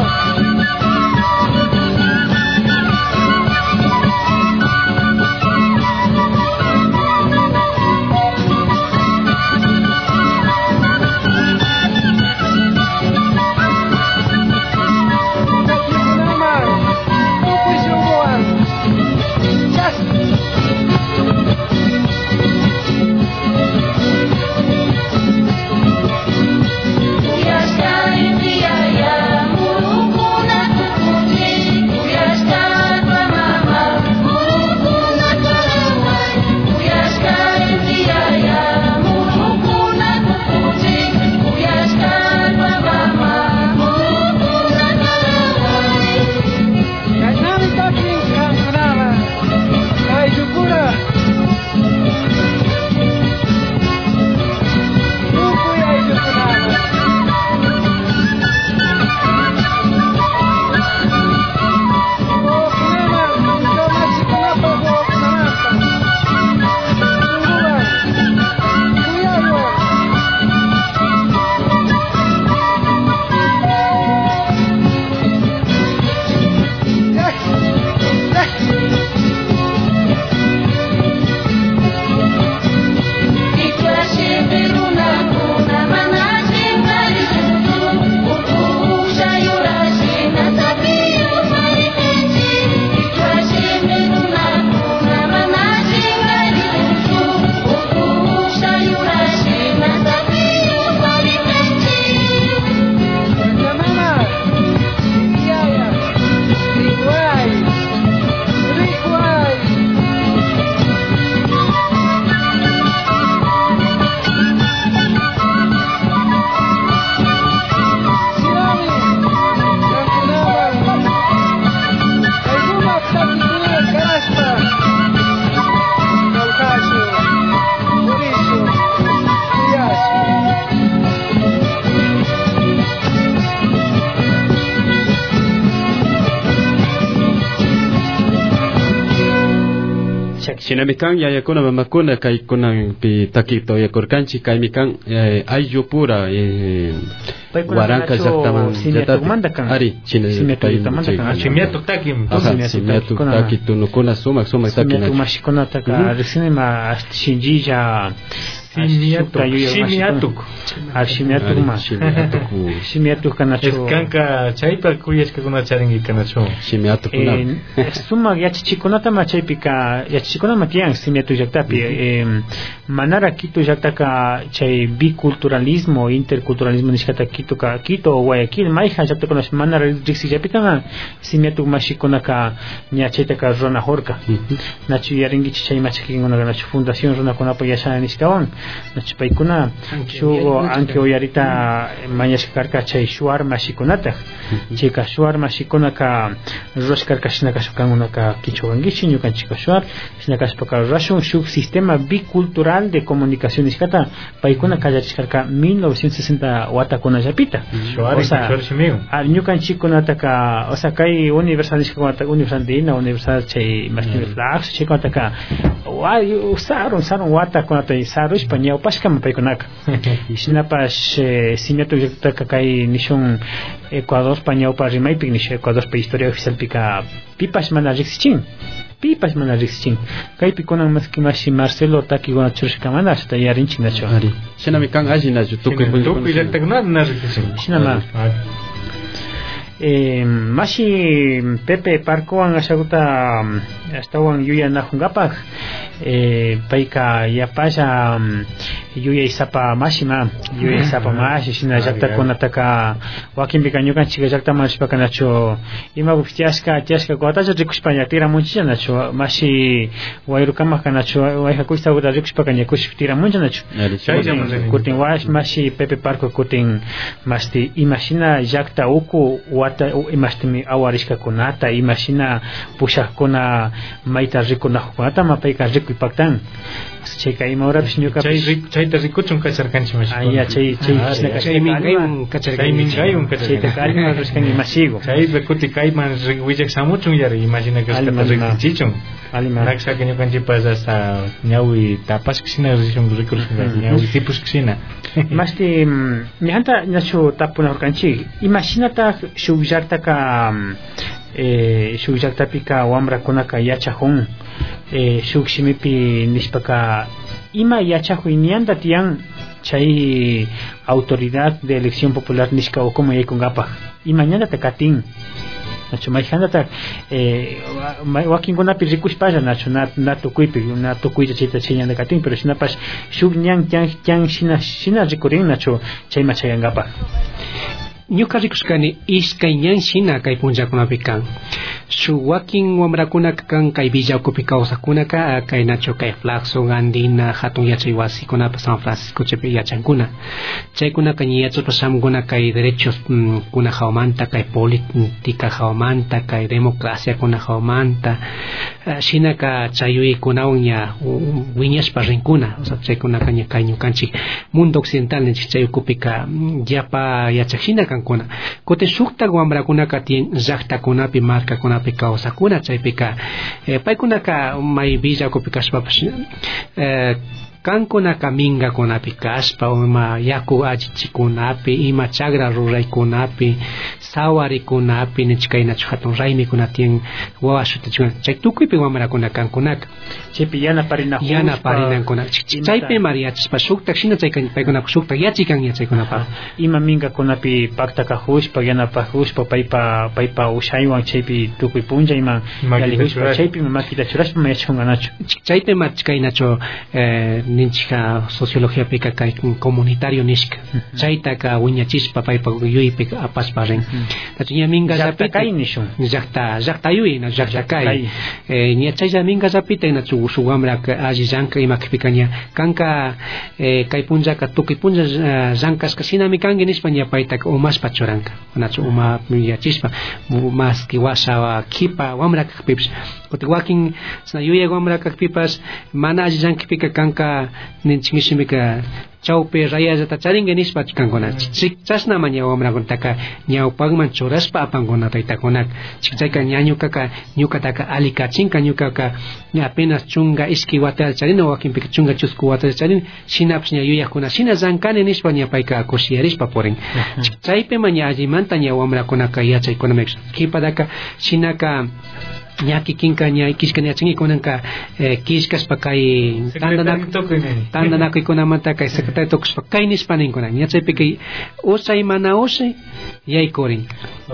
Sinamikan yayakuna mamakuna kay kunang pi takito yakurkanchi kay mikan ayu pura waranka jaktaman jatat ari simiatuk takim simiatuk takitu nukuna sumak takina simiatuk mashikuna taka resinema shinjija Shimiatuk ma Shimiatuk kanacho Kanka chaypa kuyashka kuna charingi kanacho Shimiatuk suma yachichikunata machaypika yachichikuna matian Shimiatuk yaktapi manara Quito yaktaka chay biculturalismo interculturalismo nishkata Quito o Guayaquil maija yaktakuna manara riksillapika Shimiatuk mashikunaka ñachaytaka rona horka nachu yaringichi chay machikinguna nachu fundación rona kunapa yashana nishkawan Paikuna shugo anke oyarita mañashkarka chay shuar mashikunata chika shuar mashikunaka roshkarka shinaka shukangunaka kichugangichi ñukanchika shuar shinaka rashun shuk sistema bicultural de comunicación iskata paikuna kallachkarka 1960 watakuna yapita o sea ñukanchikunataka o sea kay universal iskata universal dina universal chay maskinflax chikunataka usaron watakunata isaron español Pashkama paikunaka shinapash simiatu yaktaka kay nishun Ecuador español pa rimaypik nish Ecuador pa historia oficial pika pipash mana riksichin kay pikunan maski Marcelo taki gona churshkamana hasta yarinchik nacho shinami kan ajina tukuy yaktakuna na riksichin shinama mashi Pepe Parkoan ashaguta astawan yuya najungapak paika yapaya yuya isapa mashima yuya isapa mashi shina yakta kunataka wakin bikanyukan chica yakta mashpaka nacho ima guftiashka kuatacha rikushpa yaktira munchilla nacho mashi wairukamaka nacho waiha kuista uta rikushpaka nyakushptira muncha nacho kutin wash mashi Pepe Parko kutin masti imashina yakta uku imastimi awarishka kunata imashina pushakuna maita riku najukunata mapaika riku impactan chayka ima horapish ñukapish chayta rikuchun kacharkanchik chaymingaywan chayta alima rishkan imasigo chayta kuti kayman willakshamuchun yari imagina kashkata rikichichun nakshaka ñukanchikpas hasta ñawi tapashkashina rikurishunka ñawi tipushkashina mashti ñanta ñachu tapunahurkanchik imashinata shuk llaqtaka shuk llaqtapika wamrakunaka yachajun shuk shimipi nishpaka ima yachajuy ñanta tiyan chay autoridad de elección popular nishka ukuma yaykunkapaj ima ñantata katin nachu mayjantata wakinkunapi rikushpalla nachu na tukuyta chayta chay ñanta katin pero shinapash shuk ñan tiyan shina rikurin nachu chayma chayankapaj ñuka rikushkani iskay ñan shina kay punllakunapi kan shuk wakin wamrakunaka kan kay villaukupi kawsaqkunaka kay nacho kay Flaxo Andina hatun yachay wasikunapi San Francisco chaypi yachankuna chaykunaka ñiyachuspa shamkuna kay derechos kuna hawmanta kay política hawmanta kay democracia kuna hawmanta shinaka chayuykunawan ña wiñashpa rinkuna o sea chaykunaka ña kay ñukanchik mundo occidental ninchik chayukupika yapa yachajshina kankuna kutin shukta wamrakunaka tiyan llaqtakunapi markakunapi kawsakuna chaypika paykunaka may villakupi kashpapash kankunaka mingakunapi kashpa ima yaku allichikunapi ima chagra ruraykunapi sawarikunapi nichkaynachu hatun raymikuna tiyan wawashutichuna chay tukuypi wamrakuna kankunaka chaypi yana parinankuna chaypi mariachishpa shukta shina chay paykunaka shukta yachikan yachaykunapa ima mingakunapi paktakajushpa yanapajushpa paypa ushaywan chaypi tukuy punlla ima yalijushpa chaypi makita churashpa mayachunganachu chaypi machkaynachu ninchika sociología pika kay comunitario nishka chaytaka wiñachispa paypa yuypi apaspa rin nachu ñaminga llaqtakay nishun llaqta yuy na llaqtakay ña chay llaminga llapita nachu shuk wamraka alli llanka imakpika ña kanka kay punllaka tukuy punlla llankashka shinami kanki nishpa ña paytaka umashpa churanka nachu uma yachispa mas ki washa kipa wamrakakpipish kutin wakin yuyay wamrakakpipas mana alli llankipika kanka ninchikmishimika chawpi rayallata charinga nishpa kankuna chashnama ña wamrakunataka ñawpakman churashpa apankuna taytakunaka chayka ñukataka alikachinka ñukaka ña apenas chunga ishki watata charina wakinpika chunga chusku watata charina shinapish ña yuyakuna shina llankani nishpa ña payka kushiyarishpa purin chaypima ña allimanta ña wamrakunaka yachaykunamik kipadaka shinaka ñaki kinka ña kishka ñachinkikunanka kishkashpa kay tandanakuykunamanta kay secretario tukushpa kay nishpa ninkuna ña chaypi kay ushay mana ushay yaykurin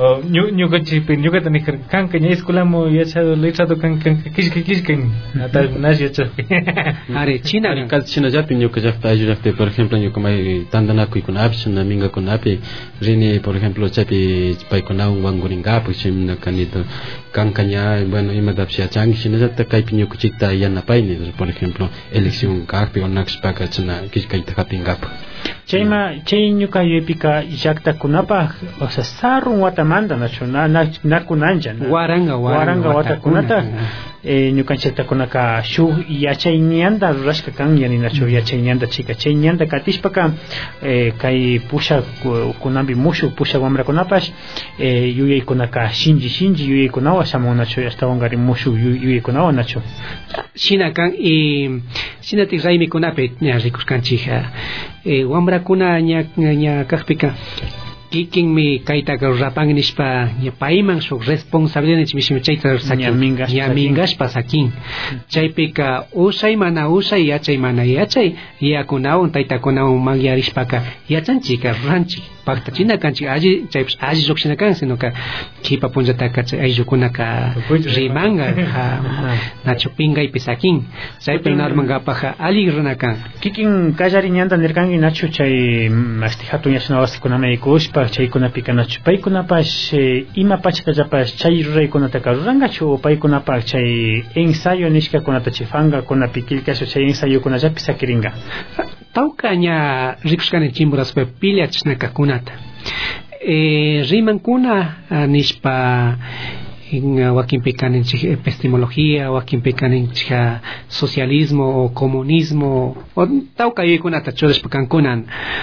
ñukata nikar kanka ña escuelamo yachado letrado kanka kishka ata nash yachado are china llapi ñuka llaqta ayullaqpi por ejemplo ñuka may tandanakuykunapi shina mingakunapi rini por ejemplo chaypi paykunawan wankurinkapi shinakanito kanka ña bueno imadapshi yachanki shinallata kaypi ñukuchikta yanapayni por ejemplo elección kakpi o nakshpaka chana kishkayta kapinkapa chay ñuka yuypika llaqtakunapaj o sea sarun watamanta nachu nakunancha waranga watakunata ñukanchiktakunaka shuk yachay ñanta rurashka kan yani nachu yachay ñanta chika chay ñanta katishpaka kay pusha kunapi mushu pusha wamrakunapash yuyaykunaka shinji yuyaykunawan shamun nachu ashtawanqari mushu yuyaykunawan nachu shina kan shinatik raymikunapi ña rikuskanchik wamrakuna ña kaqpika kikinmi kaytaka rapan nishpa payman shuk responsabilidad nishmi chayta ñamingashpa sakin chaypika ushay mana ushay yachay mana yachay yakunawan taytakunawan magyarishpaka yachanchika ranchik paktachina kanchik alli chaypish alli lluqshina kan sino ka kipa punchataka chay ayllukunaka rimanga nachu pinkaypi sakin chaypi narmankapaja alli runa kan kikin kallari ñanta nirkanki nachu chay mashti hatun yachana wasikunama yaykushpa chaykunapika nachu paykunapash ima pachatallapash chay ruraykunataka rurangachu paykunapak chay ensayo nishkakunata chay fangakunapi killkashu chay ensayokunallapi sakiringa tawka ña rikushkani chimburaspa pillachishnaka kunata rimankuna nishpa wakin pikaninchik epistemología, wakin pikaninchik socialismo o comunismo o tawka yuykunata churashpakankunan,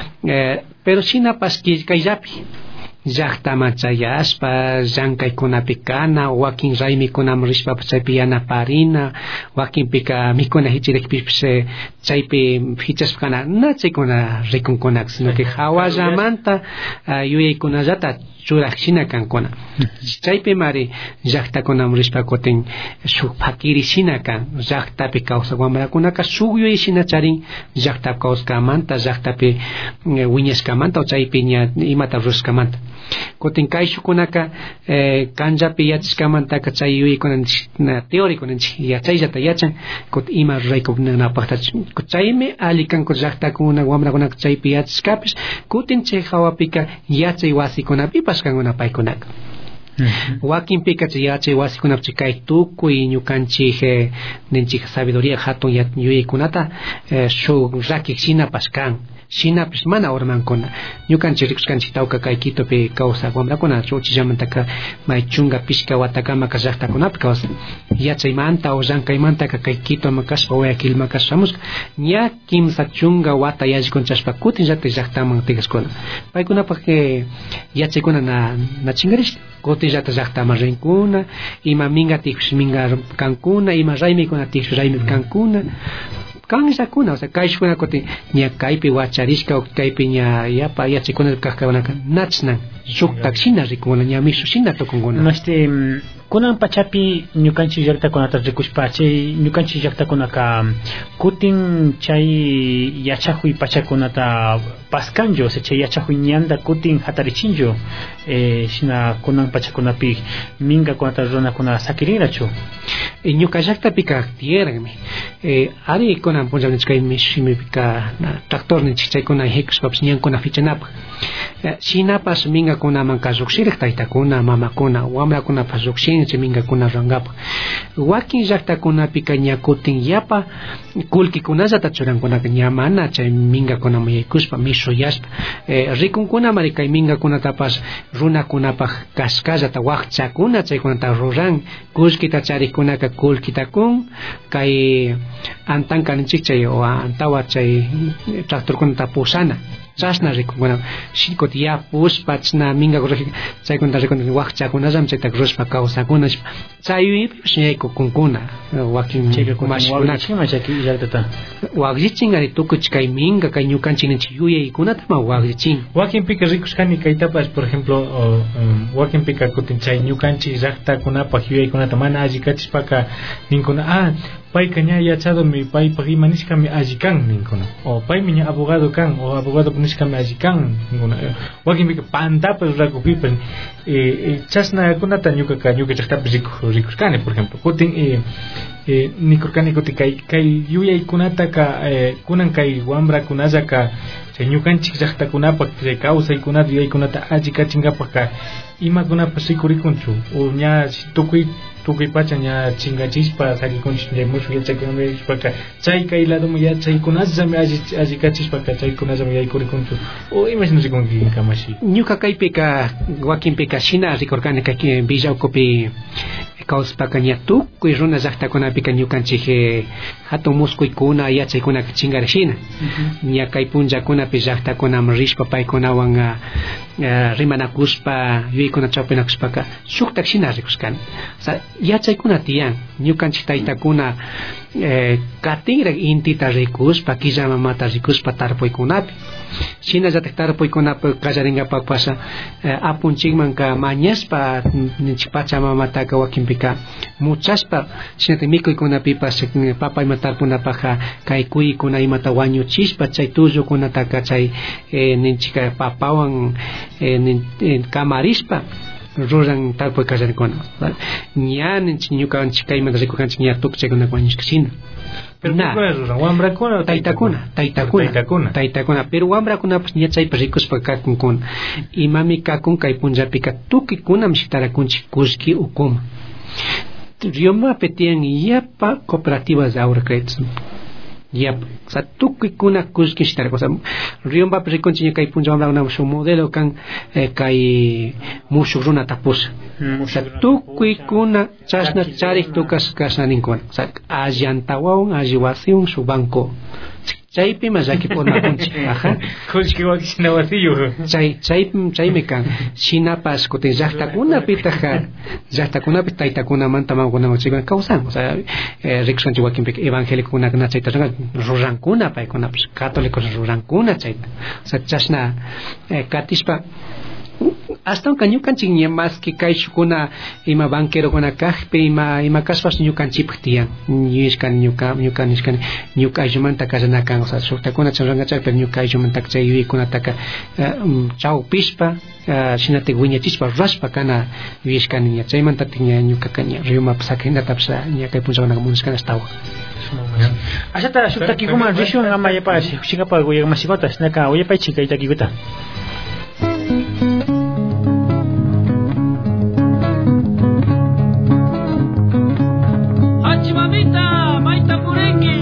pero shinapas kayllapi llaqtaman chayaspa llankaykunapi kana wakin raymikunaman rishpapas chaypi yanaparina wakinpika mikuna hichirikpipish chaypi hichashpa kana na chaykuna rikunkunak sino que hawallamanta yuyaykunallata churajshina kankuna chaypi mari llaqtakunaman rishpa kutin shuk phakirishina kan llaqtapi kawsaq wamrakunaka shuk yuyayshina charin llaqtapi kawskamanta llaqtapi wiñashkamanta o chaypi ña imata rushkamanta kutin kayshukunaka kanllapi yachashkamantaka chay yuyaykunanchik teorikunanchik yachayllata yachan kutin ima ruraykunanapaqta chaymi alli kanku llaqtakuna wamrakunaka chaypi yachashkapish kutin chay hawapika yachay wasikunapipas kankuna paykunaka wakin pika chay wasikunapi kay tukuy ñukanchik ninchik sabiduría hatun yuyaykunata shuk rakikshinapas kan shinapish mana urmankuna ñukanchik rikushkanchik tawka kay Quitopi kawsaq wamrakuna uchillamantaka may chunga pishka watakamaka llaqtakunapi kawsaq yachaymanta o llankaymantaka kay Quitoma kashpa Guayaquilma kashpa shamushka ña kimsa chunga wata yallikunchashpa kutinllatik llaqtaman tiqashkuna paykunapak yachaykuna na chingarishka kutinllata llaqtaman rinkuna ima minga tiqpish minga kankuna ima raymikuna tiqpish raymi kankuna kanllakuna o sea kayshukuna kutin ña kaypi wacharishka o kaypi ña yapa yachaykuna kajkawanaka nachnan shuktakshina rikuna ña mishushina tukunkuna kunan pachapi ñukanchik llaqtakunata rikushpa chay ñukanchik llaqtakunaka kutin chay yachakuy pachakunata paskanjo o sea chay yachakuy ñanda kutin hatarichinjo shina kunan pachakunapi mingakunata runakuna sakirinrachu ñuka llaqtapika tierranmi ari kunan punllawnchik kay mishimipika tractorninchik chaykuna hikushpapish ñankuna fichanapaq shinapas mingakunaman llukshirik taytakuna mamakuna wamrakunapas llukshinchik mingakuna rankapaq wakin llaqtakunapika ña kutin yapa kullkikunallata churankunaka ña mana chay mingakunaman yaykushpa mishuyashpa rikunkuna mari kay mingakunatapas runakunapaq kashkallata wakchakuna chaykunata ruran kullkita charikkunaka kullkitakun kay antanka ninchik chay o antawa chay tractorkunata pusana chashna rikunkuna shikut ya pushpa chna minga chaykunata rikuna wakchakunallam chayta rushpa kawsakuna chaypipish yaykukunkuna wakin mashkunaka wakllichin ari tukuch kay minga kay ñukanchik ninchik yuyaykunatama wakllichin wakinpika rikushkani kaytapas por ejemplo wakinpika kutin chay ñukanchik llaqtakunapaq yuyaykunata mana alli kachishpaka ninkuna payka ña yachadomi paypaq imanishkami alli kan ninkuna o paymi ña abogado kan o abogado nishkami alli kan ninkuna wakinpika pantapas rurakupipas chasnakunata ñuka llaqtapi rikushkani por ejemplo kutin nikurkani kutin kay yuyaykunataka kunan kay wambrakunallaka chay ñukanchik llaqtakunapaq chay kawsaykunata yuyaykunata alli kachinkapaqka imakunapas rikurrikunchu o ña tukuy pacha ña chingachishpa sakikunchik ña mushu yachaykunamishpaka chay kay ladoman yachaykunallami alli kachishpaka chaykunallami yaykurrikunchu o imashina rikunki kamashi ñuka kaypika wakinpika shina rikurkani kay Villaucopi kawspaka ña tukuy runa llaqtakunapika ñukanchik hatun muskuykuna yachaykuna chingarishina ña kay punllakunapi llaqtakunaman rishpa paykunawan rimanakushpa yuyaykuna chawpinakushpaka shuktakshina rikushkani o sea yachaykuna tiyan ñukanchik taytakuna katinrak intita rikushpa killamamata rikushpa tarpuykunapi shinallatak tarpuykunapi kallarinkapak apunchikmanka mañashpa ninchik pachamamataka wakinpika muchashpa shinatak mikuykunapipas papayman tarpunapaqqa kay kuykuna imata wañuchishpa chay tullukunataka chay ninchik papawan kamarishpa ruran tarpuy kallarikuna ña ninchik ñukanchik kaymanta rikukanchik ña tukchaykunaka wañushkashina wambrakuna taytakuna pero wambrakunapas ña chaypa rikushpa kakunkuna imami kakun kay punllapika tukikuna tarakunchik kullki ukuma Riomapi tiyan yapa cooperativas de ahorro créditos ya o sea tukuykuna kushkishtar o sea riomba rikunchi kay punjawamla una su modelo kan kay mushuk runa tapus o sea tukuykuna chashna charik tukas kasnaninkuan o sea allantawan alliwasiun su banco chaypi mazaki ponakunchi ajá kushkiwak shinawasiyu chaymi kan shinapas kutin llaqtakunapi taytakunamanta mankunaman chaywan kawsan o sea rikshanchi wakinpi evangelicokunakuna chayta rurankuna paykunapas católicos rurankuna chayta o sea chashna katishpa hasta un ñukanchik más que kayshukuna ima banquero kuna kajpe ima kaspas ñukanchipik tiyan ñuka ayllumanta kasanakan o sea suktakuna chanrangacha pero ñuka ayllumanta chay yuykunataka chawpishpa shinate wiñachispa rashpa kana yuyishkani chaymanta tiña ñuka kaña riumapas sakinatapas ña kay punchawanaka munaskana hasta ashata shutakikuma rishun ama yapa shikapa guyamasikota naka uyapay chikayta kikuta Mamita, maita purengi.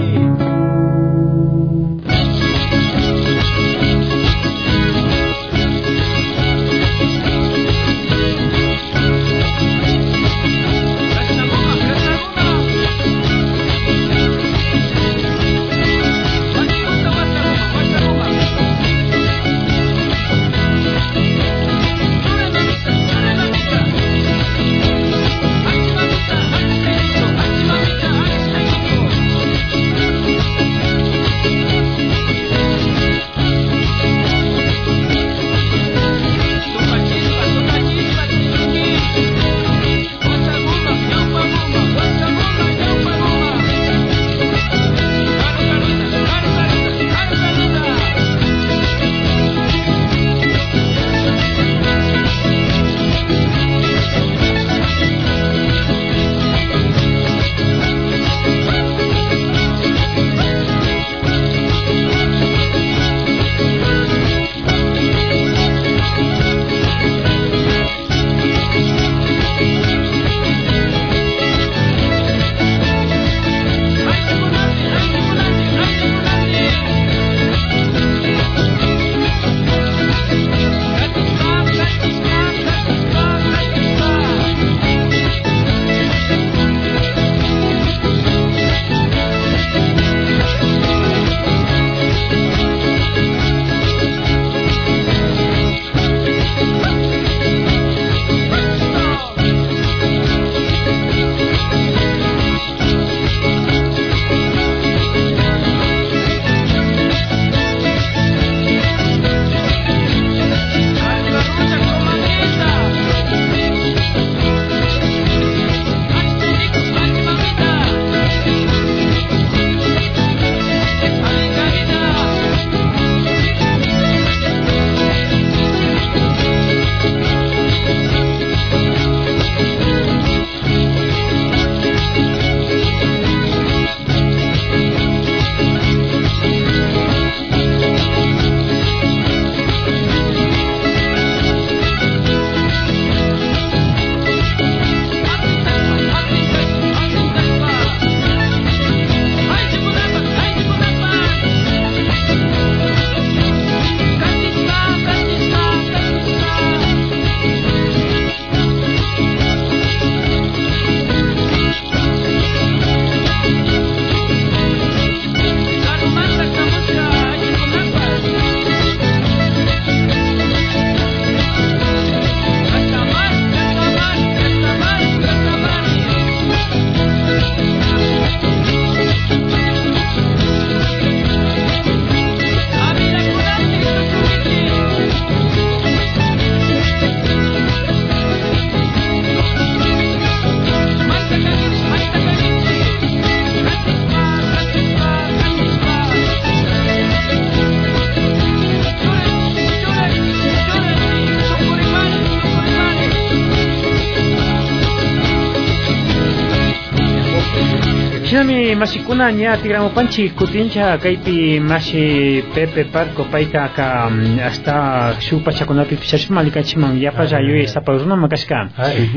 Chinami masikuna nya tigramopanchi kutincha kaypi mashi Pepe Parco paita ka hasta shupa chakunapi pichashma likachimam yapa jayu saparuna makashka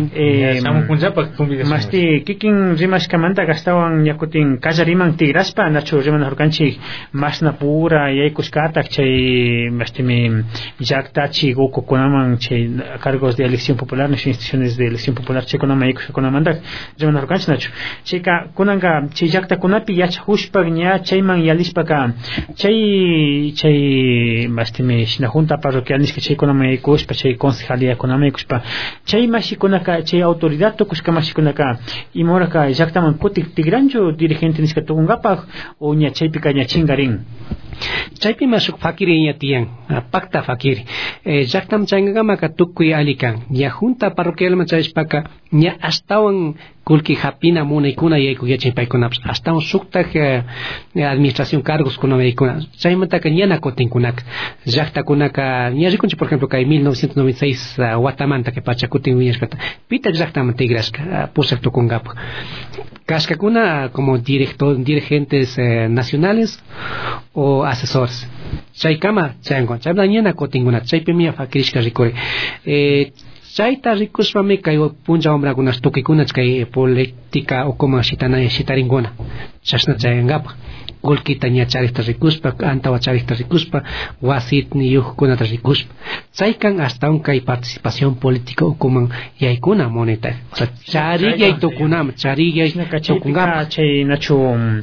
masti kikin rimashkamanta gastawan yakutin kallariman tigraspa nachu riman hurkanchi masna pura yaykushkata chay mastimi yaktachi gokukunaman chay cargos de elección popular nas instituciones de elección popular chekunama yaykushkunamanta riman hurkanchi nachu chayka kunanka chay llaqtakunapi yachahushpa ña chayman yalishpaka chay mastimi shina junta parroquial niska chaykunaman yaykushpa chay concejaliakunaman yaykushpa chay mashikunaka chay autoridad tukushka mashikunaka imoraka llaqtaman kutik tigranchu dirigente niska tukunkapak o ña chaypika ña chingarin chaypi mashuk fakiri ña tiyan pacta fakiri llaqtam chaynkamaka tukuy alikan ña junta parroquialman chayashpaka ña astawan kulki hapina munaykuna yaykuyachin paykunapas astawan suktak administración cargos kuna yaykuna chaymantaka ñana kutinkunaka llaqtakunaka ña rikunchik por ejemplo kay 1996 watamanta que pacha kutin wiñashkata pita llaqtaman tigrashka pusak tukunkapak kashkakuna como dirigentes nacionales o asesores chaykama chayngon chabla ñana kutinguna chaypi miya fakirishka rikuri chayta rikushpami kay puncha wambrakunas tukikunas kay política o como shitaringuna chashna chayankapak kulkita ña charikta rikushpa antawa charikta rikushpa wasit ni yukunata rikushpa chaykan hasta un kay participación política o como yaykuna moneta o sea chariyay tukunama chariyay tukunkama chay nachu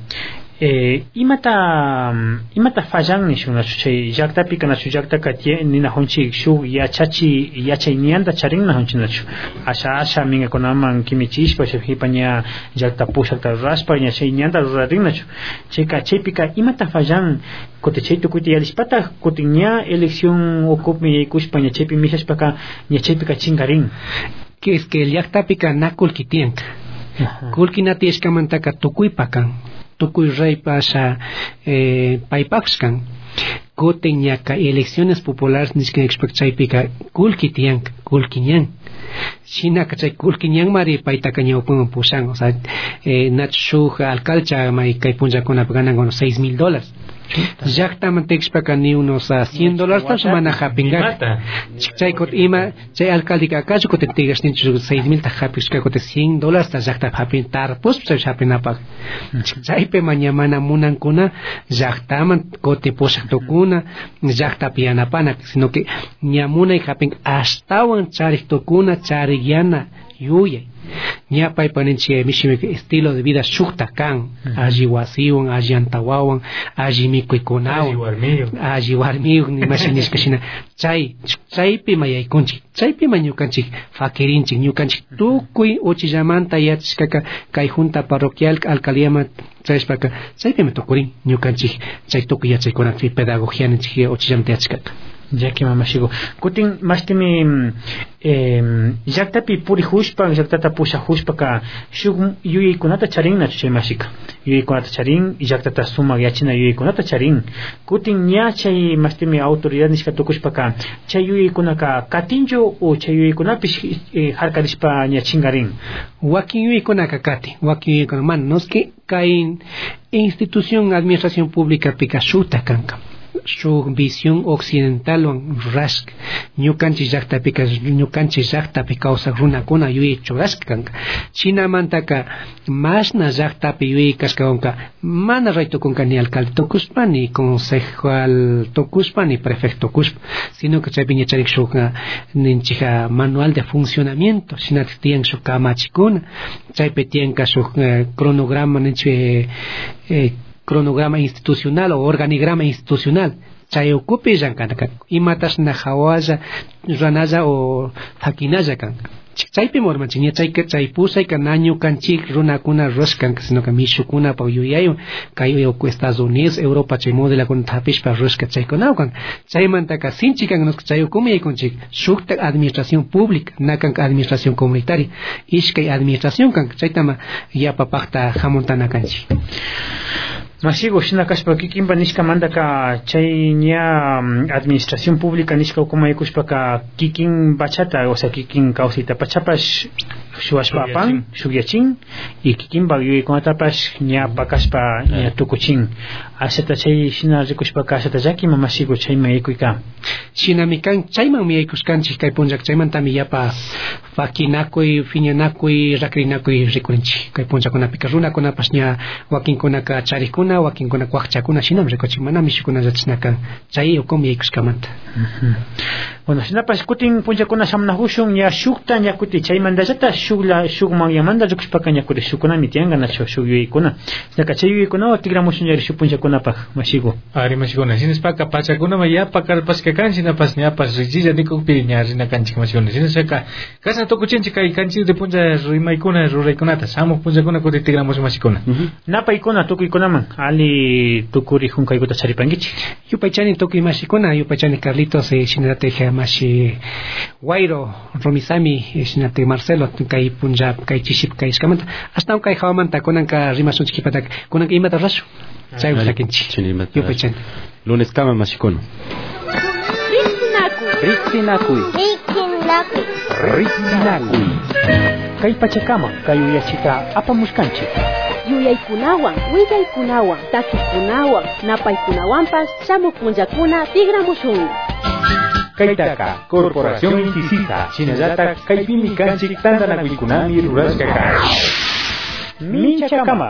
imata fallan ni shuna chay llaqtapi kana llaqtaka nina hunchi shu yachay nianta charin na hunchi nachu asha minga konaman kimichishpa hipaña llaqta pushakta raspa ña chay nianta rurarin nachu chaypika imata fallan kote chay tukuyti yalishpata kotiña elección okupmi yaykushpa ña chaypi mishashpaka ña chaypika chingarin que es que llaqtapika nakulki tiyanka kulki natiyashkamantaka tukuypakan tukuy rey pasha paypaxkan koten ñaka elecciones populares niskan expectaypika kulkitiyanka kulkiñan shinaka chay kulkiñan mari paytaka ñawpaman pushan o sea nachshuk alcalcha may kay punllakunapi ganan unos $6,000 llaqtaman tekshpaka ni unos $100 tan mana hapingaka chaykut ima chay alcaldika akachu kote tigashninchu 6,000 ta hapishka kote $100 ta llaqta hapin tarpus chay hapinapak chaype mañana munankuna llaqtaman kote pushaktukuna llaqtapi yanapanak sino que ñamunay hapin astawan chariktukuna charigyana yuyay ña paypaninchik mishimi estilo de vida shukta kan alli wasiwan alli antawawan alli mikuykunawan alli warmiyuq nimashinishkashina chaypi mayaykunchik chaypima ñukanchik fakirinchik ñukanchik tukuy uchillamanta yachashkaka kay junta parroquial alcaldiaman chayashpaka chaypima tukurin ñukanchik chay tukuy yachaykunapi pedagogianinchik uchillamanta yachashkaka Jackie mamashigo kutin mastimi llaqtapi purihushpa llaqtata pushahushpaka shuk yuyaykunata charin nachu chay mashika yuyaykunata charin llaqtata sumak yachina yuyaykunata charin kutin ña chay mastimi autoridad nishka tukushpaka chay yuyaykunaka katinchu o chay yuyaykunapi harkarishpa ña chingarin wakin yuyaykunaka kati wakin yuyaykuna man noski kay institución administración pública pika shuta kanka su visión occidental rask ñukanchik llaqtapi kawsaq runakuna yuyaychurashkanka chinamantaka mashna llaqtapi yuyaykashkawanka mana raytukunka ni alcalde tukushpa ni concejal tukushpa ni prefecto tukushpa sino que chaypi ña charik shuk ninchik manual de funcionamiento shinatik tiyan shuk kamachikuna chaypi tiyanka shuk cronograma ninchik cronograma institucional o organigrama institucional chay ukupi llankanaka imatash na hawalla ranalla o hakinalla kanka chaypi mormanchik ña chay pusayka naño kanchik runakuna rushkanka sino que mishukuna pa yuyayun kay Estados Unidos Europa chay modelakuna tapishpa rushka chaykunawan kan chaymantaka sinchi kanka chay ukumi yaykunchik shukta administración pública nakanka administración comunitaria ishkay administración kanka chaytama yapapaqta hamuntana kanchik Masigo shina kashpa kikinpa nishka mandaka chay ña administración pública nishka ukuma yaykushpaka kikin bachata o sea kikin kawsayta pachapash shuashpapan shugyachin y kikinpa yuyaykunatapash ña pakashpa ña tukuchin asata chay shina rikushpaka asata llaki mamasiku chayman yaykuyka shinami kan chayman miyaykuskanchik kay punllaka chaymantami yapa fakinakuy fiñanakuy rakrinakuy rikurinchik kay punllakunapika runakunapash ña wakinkunaka charikuna wakinkunaka wakchakuna shinam rikuchin manami shukuna llachisnakan chay ukumi yaykuskamanta bueno shinapash kutin punllakuna shamnahushun ña shukta ña kuti chaymantallata shukman yamanta rikushpaka ña kuri shukunami tiyanka nachu shuk yuyaykuna shinaka chay yuyaykuna tigramushun ña shuk punllakunapaj mashiku ari mashikuna sinaspaka pachakunama yapa karpashka kan sinapas ñapas richilla nikukpi ña rina kanchik mashikuna sinaspaka kasna tukuchinchik kay kanchik de punlla rimaykuna ruraykunata samuk punllakuna kuti tigramushun mashikuna napaykuna tukuykunaman ali tukuri hunkaykuta charipankichik yupaychani tukuy mashikuna yupaychani Carlitos shinatej mashi Guairo Romisami shinate Marcelo kay punjab kay chiship kay iskamanta hasta kay hawamanta kunanka rimasunchik patak kunanka imata rashu chay utakinchik yupaychani lunes kama mashikuna Rixinakuy kay pachakama kay uyachika apamushkanchik yuyaykunawan willaykunawan takikunawan napaykunawanpas shamuk punllakuna tigramushunmi kaytaka Corporación Intisita shinallata kaypimi kanchik tantanakuykunami rurashkaka minchakama